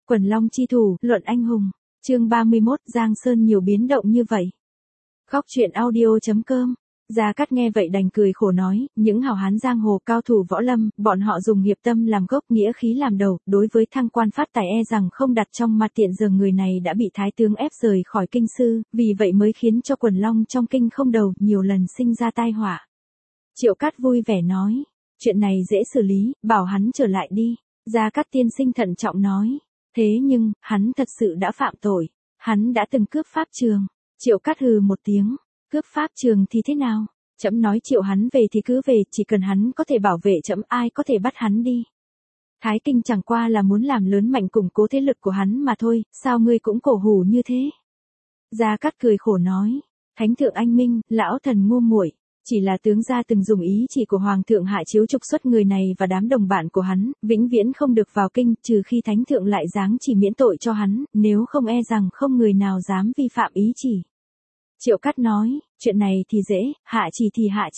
Quần Long chi thủ, luận anh hùng. Chương 31, Giang Sơn nhiều biến động như vậy. Khóc chuyện audio.com. Gia Cát nghe vậy đành cười khổ nói, những hảo hán giang hồ cao thủ võ lâm, bọn họ dùng nghiệp tâm làm gốc, nghĩa khí làm đầu, đối với thăng quan phát tài rằng không đặt trong mặt. Tiện giờ người này đã bị thái tướng ép rời khỏi kinh sư, vì vậy mới khiến cho Quần Long trong kinh không đầu, nhiều lần sinh ra tai họa. Triệu Cát vui vẻ nói, chuyện này dễ xử lý, bảo hắn trở lại đi. Gia Cát tiên sinh thận trọng nói, thế nhưng, hắn thật sự đã phạm tội, hắn đã từng cướp pháp trường. Triệu Cát hừ một tiếng, cướp pháp trường thì thế nào? Trẫm nói triệu hắn về thì cứ về, chỉ cần hắn có thể bảo vệ trẫm, ai có thể bắt hắn đi. Thái Kinh chẳng qua là muốn làm lớn mạnh củng cố thế lực của hắn mà thôi, sao ngươi cũng cổ hủ như thế? Gia Cát cười khổ nói, Thánh thượng anh minh, lão thần ngu muội, chỉ là tướng gia từng dùng ý chỉ của hoàng thượng hạ chiếu trục xuất người này và đám đồng bạn của hắn, vĩnh viễn không được vào kinh, trừ khi thánh thượng lại giáng chỉ miễn tội cho hắn, nếu không e rằng không người nào dám vi phạm ý chỉ. Triệu Cát nói, chuyện này thì dễ, hạ chỉ thì hạ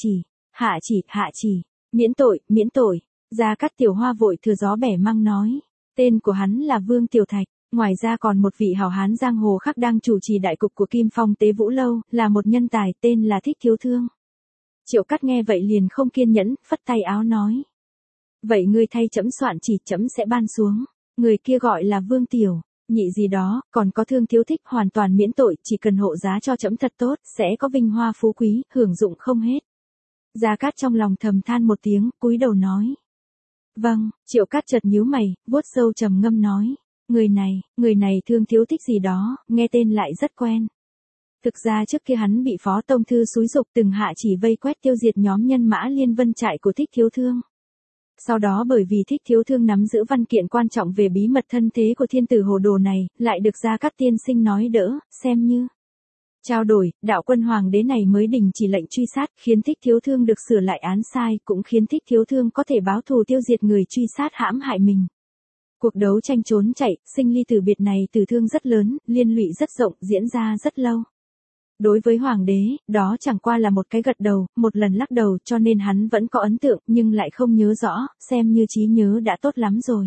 chỉ, miễn tội. Gia Cát Tiểu Hoa vội thừa gió bẻ măng nói, tên của hắn là Vương Tiểu Thạch, ngoài ra còn một vị hảo hán giang hồ khác đang chủ trì đại cục của Kim Phong Tế Vũ Lâu, là một nhân tài, tên là Thích Thiếu Thương. Triệu Cát nghe vậy liền không kiên nhẫn, phất tay áo nói, vậy ngươi thay trẫm soạn chỉ, trẫm sẽ ban xuống. Người kia gọi là Vương Tiểu Nhị gì đó, còn có Thương Thiếu Thích, hoàn toàn miễn tội, chỉ cần hộ giá cho trẫm thật tốt, sẽ có vinh hoa phú quý, hưởng dụng không hết. Gia Cát trong lòng thầm than một tiếng, cúi đầu nói, vâng. Triệu Cát chợt nhíu mày, vuốt râu trầm ngâm nói, người này Thương Thiếu Thích gì đó, nghe tên lại rất quen. Thực ra trước kia hắn bị Phó Tông Thư xúi giục từng hạ chỉ vây quét tiêu diệt nhóm nhân mã Liên Vân trại của Thích Thiếu Thương. Sau đó bởi vì Thích Thiếu Thương nắm giữ văn kiện quan trọng về bí mật thân thế của thiên tử hồ đồ này, lại được Gia Cát tiên sinh nói đỡ, xem như trao đổi, đạo quân hoàng đế này mới đình chỉ lệnh truy sát, khiến Thích Thiếu Thương được sửa lại án sai, cũng khiến Thích Thiếu Thương có thể báo thù tiêu diệt người truy sát hãm hại mình. Cuộc đấu tranh trốn chạy, sinh ly tử biệt này tử thương rất lớn, liên lụy rất rộng, diễn ra rất lâu. Đối với hoàng đế, đó chẳng qua là một cái gật đầu, một lần lắc đầu, cho nên hắn vẫn có ấn tượng, nhưng lại không nhớ rõ, xem như trí nhớ đã tốt lắm rồi.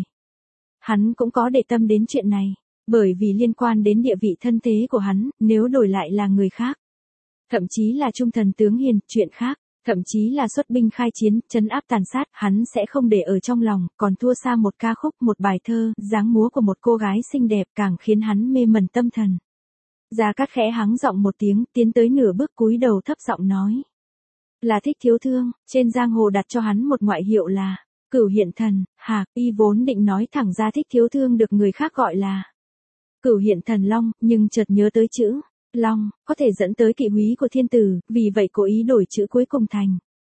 Hắn cũng có để tâm đến chuyện này, bởi vì liên quan đến địa vị thân thế của hắn, nếu đổi lại là người khác. Thậm chí là trung thần tướng hiền, chuyện khác, thậm chí là xuất binh khai chiến, trấn áp tàn sát, hắn sẽ không để ở trong lòng, còn thua xa một ca khúc, một bài thơ, dáng múa của một cô gái xinh đẹp càng khiến hắn mê mẩn tâm thần. Gia Cát khẽ hắng giọng một tiếng, tiến tới nửa bước cúi đầu thấp giọng nói, là Thích Thiếu Thương, trên giang hồ đặt cho hắn một ngoại hiệu là Cửu Hiện Thần. Y vốn định nói thẳng ra Thích Thiếu Thương được người khác gọi là Cửu Hiện Thần Long, nhưng chợt nhớ tới chữ Long có thể dẫn tới kỵ húy của thiên tử, vì vậy cố ý đổi chữ cuối cùng thành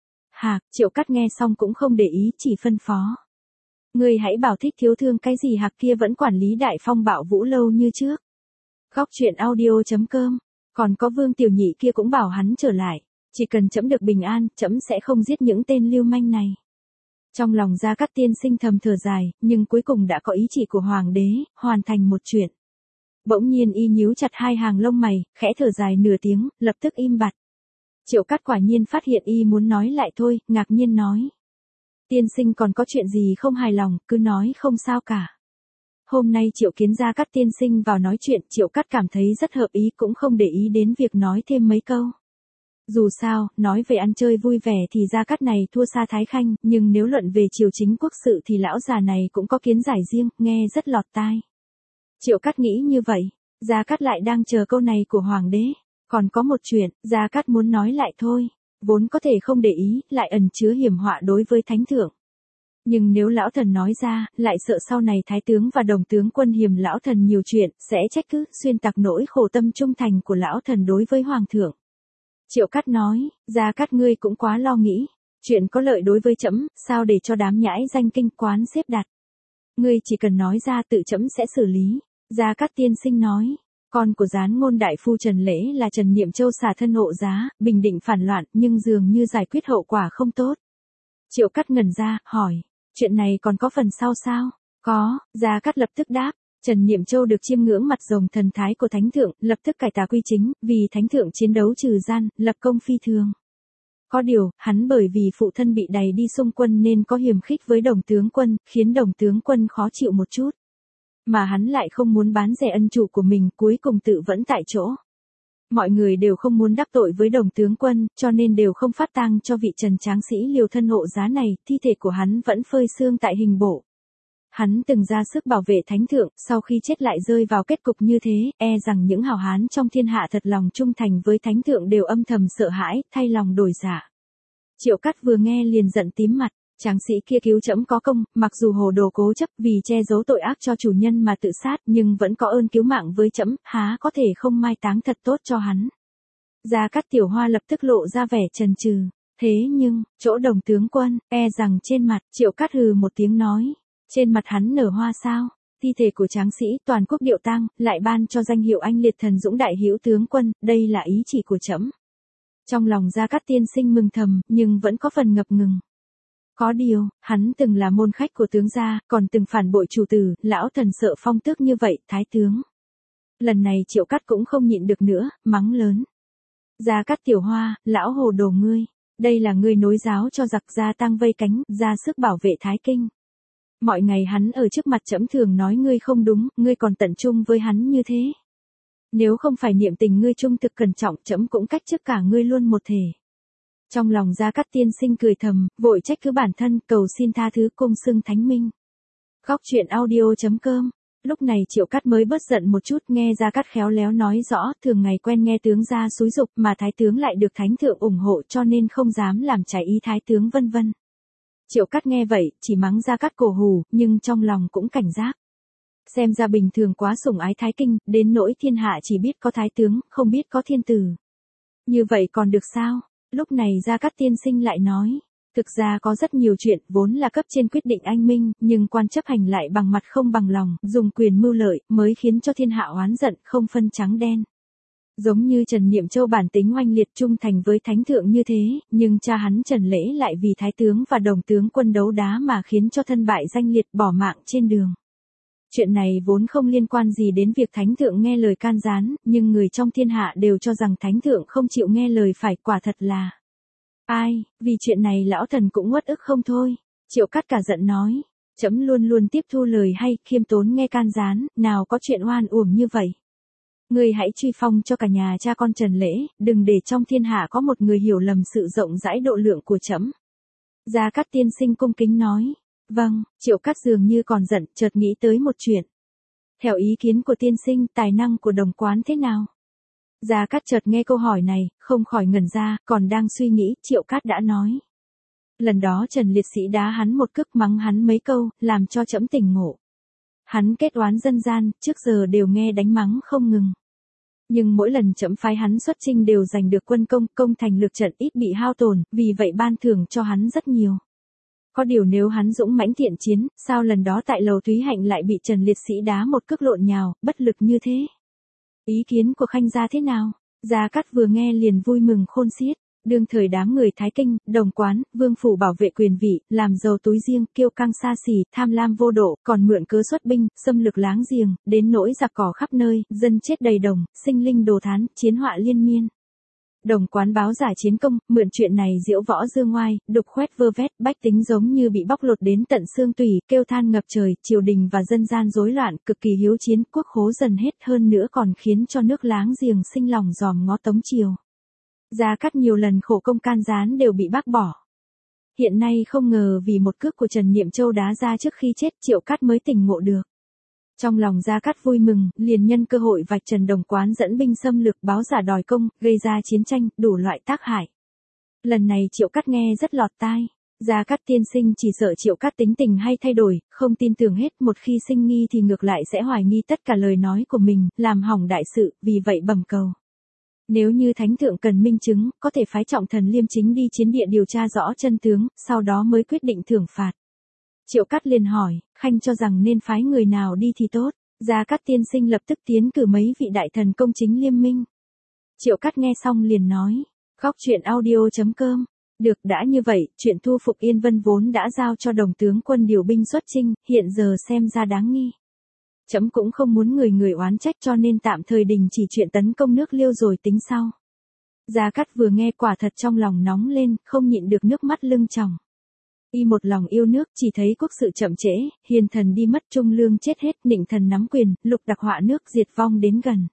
Triệu Cát nghe xong cũng không để ý, chỉ phân phó, ngươi hãy bảo Thích Thiếu Thương cái gì kia vẫn quản lý Đại Phong Bạo Vũ Lâu như trước. Khóc chuyện audio.com. Còn có Vương Tiểu Nhị kia cũng bảo hắn trở lại, chỉ cần trẫm được bình an, trẫm sẽ không giết những tên lưu manh này. Trong lòng Gia Cát tiên sinh thầm thở dài, nhưng cuối cùng đã có ý chỉ của hoàng đế, hoàn thành một chuyện. Bỗng nhiên y nhíu chặt hai hàng lông mày, khẽ thở dài nửa tiếng, lập tức im bặt. Triệu Cát quả nhiên phát hiện y muốn nói lại thôi, ngạc nhiên nói, tiên sinh còn có chuyện gì không hài lòng, cứ nói, không sao cả. Hôm nay triệu kiến Gia Cát tiên sinh vào nói chuyện, Triệu Cát cảm thấy rất hợp ý, cũng không để ý đến việc nói thêm mấy câu. Dù sao, nói về ăn chơi vui vẻ thì Gia Cát này thua xa Thái Khanh, nhưng nếu luận về triều chính quốc sự thì lão già này cũng có kiến giải riêng, nghe rất lọt tai. Triệu Cát nghĩ như vậy, Gia Cát lại đang chờ câu này của hoàng đế. Còn có một chuyện, Gia Cát muốn nói lại thôi, vốn có thể không để ý, lại ẩn chứa hiểm họa đối với thánh thượng. Nhưng nếu lão thần nói ra, lại sợ sau này thái tướng và đồng tướng quân hiềm lão thần nhiều chuyện, sẽ trách cứ, xuyên tạc nỗi khổ tâm trung thành của lão thần đối với hoàng thượng. Triệu Cát nói, Gia Cát ngươi cũng quá lo nghĩ, chuyện có lợi đối với trẫm, sao để cho đám nhãi danh kinh quán xếp đặt. Ngươi chỉ cần nói ra tự trẫm sẽ xử lý. Gia Cát tiên sinh nói, con của gián ngôn đại phu Trần Lễ là Trần Niệm Châu xả thân hộ giá, bình định phản loạn, nhưng dường như giải quyết hậu quả không tốt. Triệu Cát ngẩn ra, hỏi, chuyện này còn có phần sau sao? Có. Gia Cát lập tức đáp, Trần Niệm Châu được chiêm ngưỡng mặt rồng thần thái của thánh thượng, lập tức cải tà quy chính, vì thánh thượng chiến đấu trừ gian, lập công phi thường. Có điều, hắn bởi vì phụ thân bị đày đi xung quân nên có hiềm khích với đồng tướng quân, khiến đồng tướng quân khó chịu một chút. Mà hắn lại không muốn bán rẻ ân chủ của mình, cuối cùng tự vẫn tại chỗ. Mọi người đều không muốn đắc tội với Đồng tướng quân, cho nên đều không phát tang cho vị Trần tráng sĩ liều thân hộ giá này, thi thể của hắn vẫn phơi xương tại hình bộ. Hắn từng ra sức bảo vệ thánh thượng, sau khi chết lại rơi vào kết cục như thế, e rằng những hào hán trong thiên hạ thật lòng trung thành với thánh thượng đều âm thầm sợ hãi, thay lòng đổi dạ. Triệu Cát vừa nghe liền giận tím mặt, tráng sĩ kia cứu trẫm có công, mặc dù hồ đồ cố chấp vì che giấu tội ác cho chủ nhân mà tự sát, nhưng vẫn có ơn cứu mạng với trẫm, há có thể không mai táng thật tốt cho hắn. Gia Cát Tiểu Hoa lập tức lộ ra vẻ chần chừ, thế nhưng, chỗ Đồng tướng quân, e rằng trên mặt, Triệu Cát hừ một tiếng nói, trên mặt hắn nở hoa sao? Thi thể của tráng sĩ toàn quốc điệu tang, lại ban cho danh hiệu anh liệt thần dũng đại hữu tướng quân, đây là ý chỉ của trẫm. Trong lòng Gia Cát tiên sinh mừng thầm, nhưng vẫn có phần ngập ngừng. Có điều, hắn từng là môn khách của tướng gia, còn từng phản bội chủ tử, lão thần sợ phong tước như vậy, thái tướng. Lần này Triệu Cát cũng không nhịn được nữa, mắng lớn. Gia Cát Tiểu Hoa, lão hồ đồ ngươi, đây là ngươi nối giáo cho giặc gia tăng vây cánh, ra sức bảo vệ Thái Kinh. Mọi ngày hắn ở trước mặt trẫm thường nói ngươi không đúng, ngươi còn tận trung với hắn như thế. Nếu không phải niệm tình ngươi trung thực cẩn trọng, trẫm cũng cách trước cả ngươi luôn một thể. Trong lòng Gia Cát tiên sinh cười thầm, vội trách cứ bản thân, cầu xin tha thứ cung xưng thánh minh. Góc truyện audio.com. Lúc này Triệu Cát mới bớt giận một chút, nghe Gia Cát khéo léo nói rõ, thường ngày quen nghe tướng gia xúi giục, mà thái tướng lại được thánh thượng ủng hộ cho nên không dám làm trái ý thái tướng vân vân. Triệu Cát nghe vậy, chỉ mắng Gia Cát cổ hủ, nhưng trong lòng cũng cảnh giác. Xem ra bình thường quá sủng ái Thái Kinh, đến nỗi thiên hạ chỉ biết có thái tướng, không biết có thiên tử. Như vậy còn được sao? Lúc này Gia Cát tiên sinh lại nói, thực ra có rất nhiều chuyện vốn là cấp trên quyết định anh minh, nhưng quan chấp hành lại bằng mặt không bằng lòng, dùng quyền mưu lợi, mới khiến cho thiên hạ oán giận, không phân trắng đen. Giống như Trần Niệm Châu bản tính oanh liệt trung thành với thánh thượng như thế, nhưng cha hắn Trần Lễ lại vì thái tướng và Đồng tướng quân đấu đá mà khiến cho thân bại danh liệt bỏ mạng trên đường. Chuyện này vốn không liên quan gì đến việc thánh thượng nghe lời can gián, nhưng người trong thiên hạ đều cho rằng thánh thượng không chịu nghe lời phải, quả thật là. Ai, vì chuyện này lão thần cũng uất ức không thôi. Triệu Cát cả giận nói, trẫm luôn luôn tiếp thu lời hay, khiêm tốn nghe can gián, nào có chuyện oan uổng như vậy. Ngươi hãy truy phong cho cả nhà cha con Trần Lễ, đừng để trong thiên hạ có một người hiểu lầm sự rộng rãi độ lượng của trẫm. Gia Cát tiên sinh cung kính nói. Vâng, Triệu Cát dường như còn giận, chợt nghĩ tới một chuyện. Theo ý kiến của tiên sinh, tài năng của Đồng quán thế nào? Gia Cát chợt nghe câu hỏi này, không khỏi ngẩn ra, còn đang suy nghĩ, Triệu Cát đã nói. Lần đó Trần liệt sĩ đá hắn một cước, mắng hắn mấy câu, làm cho trẫm tỉnh ngộ. Hắn kết oán dân gian, trước giờ đều nghe đánh mắng không ngừng. Nhưng mỗi lần trẫm phái hắn xuất chinh đều giành được quân công, công thành lược trận ít bị hao tổn, vì vậy ban thưởng cho hắn rất nhiều. Có điều nếu hắn dũng mãnh thiện chiến, sao lần đó tại lầu Thúy Hạnh lại bị Trần liệt sĩ đá một cước lộn nhào, bất lực như thế? Ý kiến của Khanh gia thế nào? Gia Cát vừa nghe liền vui mừng khôn xiết. Đương thời đám người Thái Kinh, Đồng quán, vương phủ bảo vệ quyền vị, làm giàu túi riêng, kiêu căng xa xỉ, tham lam vô độ, còn mượn cớ xuất binh, xâm lược láng giềng, đến nỗi giặc cỏ khắp nơi, dân chết đầy đồng, sinh linh đồ thán, chiến họa liên miên. Đồng quán báo giả chiến công, mượn chuyện này diễu võ dương ngoai, đục khoét vơ vét, bách tính giống như bị bóc lột đến tận xương tủy, kêu than ngập trời, triều đình và dân gian rối loạn, cực kỳ hiếu chiến, quốc khố dần hết, hơn nữa còn khiến cho nước láng giềng sinh lòng dòm ngó Tống triều. Gia Cát nhiều lần khổ công can gián đều bị bác bỏ. Hiện nay không ngờ vì một cước của Trần Niệm Châu đá ra trước khi chết, Triệu Cát mới tỉnh ngộ được. Trong lòng Gia Cát vui mừng, liền nhân cơ hội vạch trần Đồng quán dẫn binh xâm lược, báo giả đòi công, gây ra chiến tranh, đủ loại tác hại. Lần này Triệu Cát nghe rất lọt tai. Gia Cát tiên sinh chỉ sợ Triệu Cát tính tình hay thay đổi, không tin tưởng hết, một khi sinh nghi thì ngược lại sẽ hoài nghi tất cả lời nói của mình, làm hỏng đại sự, vì vậy bẩm cầu. Nếu như thánh thượng cần minh chứng, có thể phái trọng thần Liêm Chính đi chiến địa điều tra rõ chân tướng, sau đó mới quyết định thưởng phạt. Triệu Cát liền hỏi, Khanh cho rằng nên phái người nào đi thì tốt? Gia Cát tiên sinh lập tức tiến cử mấy vị đại thần công chính liêm minh. Triệu Cát nghe xong liền nói, góc truyện audio.com. Được, đã như vậy, chuyện thu phục Yên Vân vốn đã giao cho Đồng tướng quân điều binh xuất chinh, hiện giờ xem ra đáng nghi. Trẫm cũng không muốn người người oán trách cho nên tạm thời đình chỉ chuyện tấn công nước Liêu rồi tính sau. Gia Cát vừa nghe quả thật trong lòng nóng lên, không nhịn được nước mắt lưng tròng. Y một lòng yêu nước, chỉ thấy quốc sự chậm trễ, hiền thần đi mất, trung lương chết hết, nịnh thần nắm quyền, lục đặc họa nước diệt vong đến gần.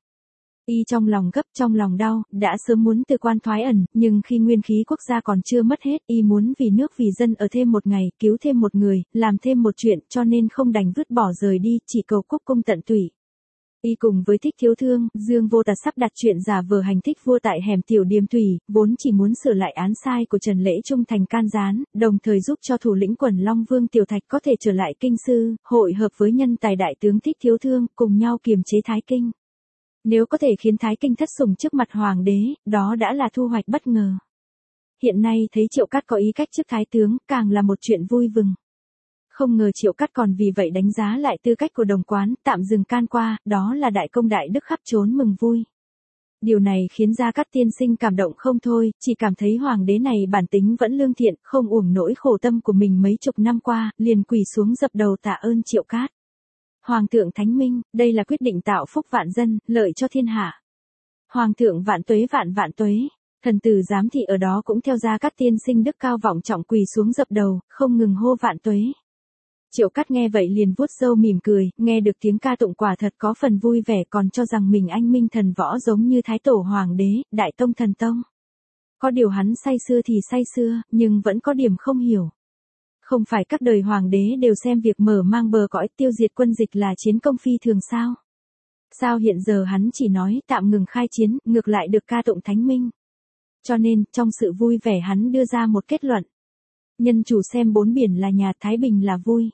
Y trong lòng gấp, trong lòng đau, đã sớm muốn từ quan thoái ẩn, nhưng khi nguyên khí quốc gia còn chưa mất hết, y muốn vì nước vì dân ở thêm một ngày, cứu thêm một người, làm thêm một chuyện, cho nên không đành vứt bỏ rời đi, chỉ cầu quốc cung tận tủy. Y cùng với Thích Thiếu Thương, Dương Vô Tà sắp đặt chuyện giả vờ hành thích vua tại hẻm Tiểu Điềm Thủy, vốn chỉ muốn sửa lại án sai của Trần Lễ Trung thành can gián, đồng thời giúp cho thủ lĩnh quần Long Vương Tiểu Thạch có thể trở lại kinh sư, hội hợp với nhân tài đại tướng Thích Thiếu Thương, cùng nhau kiềm chế Thái Kinh. Nếu có thể khiến Thái Kinh thất sủng trước mặt hoàng đế, đó đã là thu hoạch bất ngờ. Hiện nay thấy Triệu Cát có ý cách chức thái tướng, càng là một chuyện vui mừng. Không ngờ Triệu Cát còn vì vậy đánh giá lại tư cách của đồng quán, tạm dừng can qua, đó là đại công đại đức khắp trốn mừng vui. Điều này khiến Gia Cát tiên sinh cảm động không thôi, chỉ cảm thấy hoàng đế này bản tính vẫn lương thiện, không uổng nỗi khổ tâm của mình mấy chục năm qua, liền quỳ xuống dập đầu tạ ơn Triệu Cát. Hoàng thượng thánh minh, đây là quyết định tạo phúc vạn dân, lợi cho thiên hạ. Hoàng thượng vạn tuế vạn vạn tuế. Thần tử giám thị ở đó cũng theo Gia Cát tiên sinh đức cao vọng trọng quỳ xuống dập đầu, không ngừng hô vạn tuế. Triệu Cát nghe vậy liền vuốt râu mỉm cười, nghe được tiếng ca tụng quả thật có phần vui vẻ, còn cho rằng mình anh minh thần võ giống như Thái Tổ Hoàng đế, Đại Tông Thần Tông. Có điều hắn say sưa thì say sưa, nhưng vẫn có điểm không hiểu. Không phải các đời hoàng đế đều xem việc mở mang bờ cõi tiêu diệt quân dịch là chiến công phi thường sao? Sao hiện giờ hắn chỉ nói tạm ngừng khai chiến, ngược lại được ca tụng thánh minh? Cho nên, trong sự vui vẻ hắn đưa ra một kết luận. Nhân chủ xem bốn biển là nhà, thái bình là vui.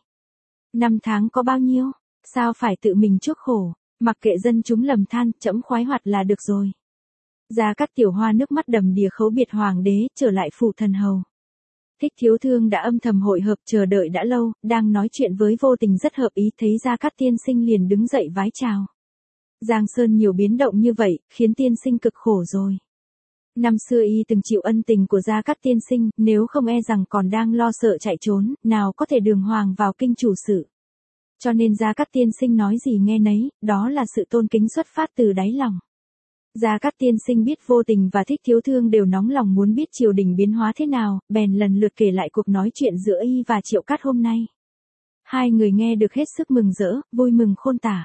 Năm tháng có bao nhiêu? Sao phải tự mình chuốc khổ? Mặc kệ dân chúng lầm than, trẫm khoái hoạt là được rồi. Gia Cát Tiểu Hoa nước mắt đầm đìa khấu biệt hoàng đế, trở lại phủ thần hầu. Thích Thiếu Thương đã âm thầm hội hợp chờ đợi đã lâu, đang nói chuyện với Vô Tình rất hợp ý, thấy Gia Cát tiên sinh liền đứng dậy vái chào. Giang Sơn nhiều biến động như vậy, khiến tiên sinh cực khổ rồi. Năm xưa y từng chịu ân tình của Gia Cát tiên sinh, nếu không e rằng còn đang lo sợ chạy trốn, nào có thể đường hoàng vào kinh chủ sự. Cho nên Gia Cát tiên sinh nói gì nghe nấy, đó là sự tôn kính xuất phát từ đáy lòng. Gia Cát tiên sinh biết Vô Tình và Thích Thiếu Thương đều nóng lòng muốn biết triều đình biến hóa thế nào, bèn lần lượt kể lại cuộc nói chuyện giữa y và Triệu Cát hôm nay. Hai người nghe được hết sức mừng rỡ, vui mừng khôn tả.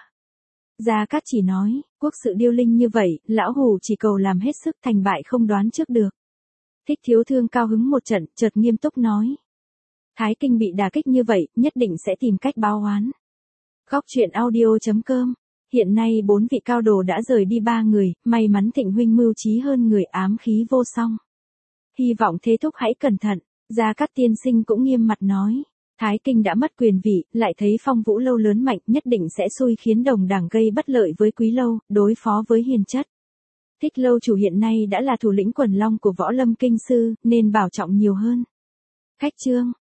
Gia Cát chỉ nói, quốc sự điêu linh như vậy, lão hủ chỉ cầu làm hết sức, thành bại không đoán trước được. Thích Thiếu Thương cao hứng một trận, chợt nghiêm túc nói. Thái Kinh bị đả kích như vậy, nhất định sẽ tìm cách báo oán. Góc truyện audio.com. Hiện nay 4 vị cao đồ đã rời đi 3 người, may mắn Thịnh huynh mưu trí hơn người, ám khí vô song. Hy vọng thế thúc hãy cẩn thận. Gia Cát tiên sinh cũng nghiêm mặt nói. Thái Kinh đã mất quyền vị, lại thấy Phong Vũ Lâu lớn mạnh, nhất định sẽ xui khiến đồng đảng gây bất lợi với Quý Lâu, đối phó với hiền chất. Thích Lâu chủ hiện nay đã là thủ lĩnh quần long của Võ Lâm Kinh Sư, nên bảo trọng nhiều hơn. Khách chương.